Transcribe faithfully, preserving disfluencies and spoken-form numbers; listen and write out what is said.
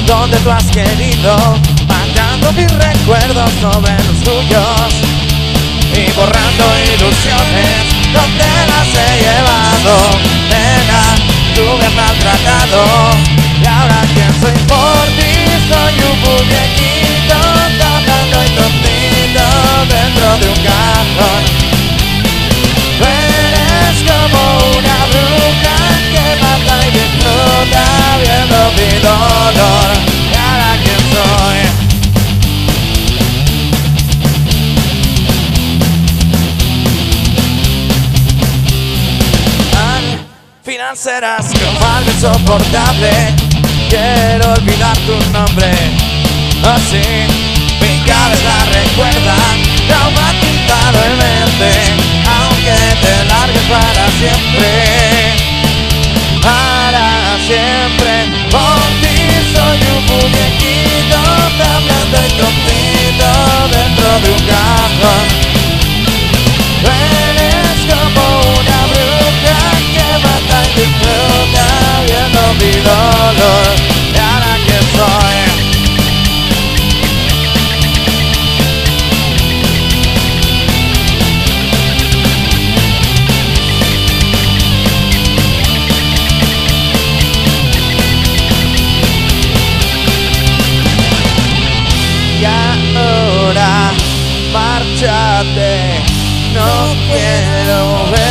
donde tú has querido, mandando mis recuerdos sobre los tuyos y borrando ilusiones donde las he llevado. Nena, tú me has maltratado y ahora quién soy por ti. Soy un muñequito hablando y tontito dentro de un cajón. Tú eres como una bruja que mata y disfruta viendo mi dolor. ¿Y ahora quién soy? Al final serás como algo insoportable. Quiero olvidar tu nombre. Así mi cabeza recuerda traumatizado en mente, aunque te largues para siempre, para siempre. Por ti soy un muñequito hablando y tontito dentro de un cajón. Tú eres como una bruja que mata y disfruta viendo mi dolor. ¿Y ahora quién soy? Y ahora márchate, no quiero ver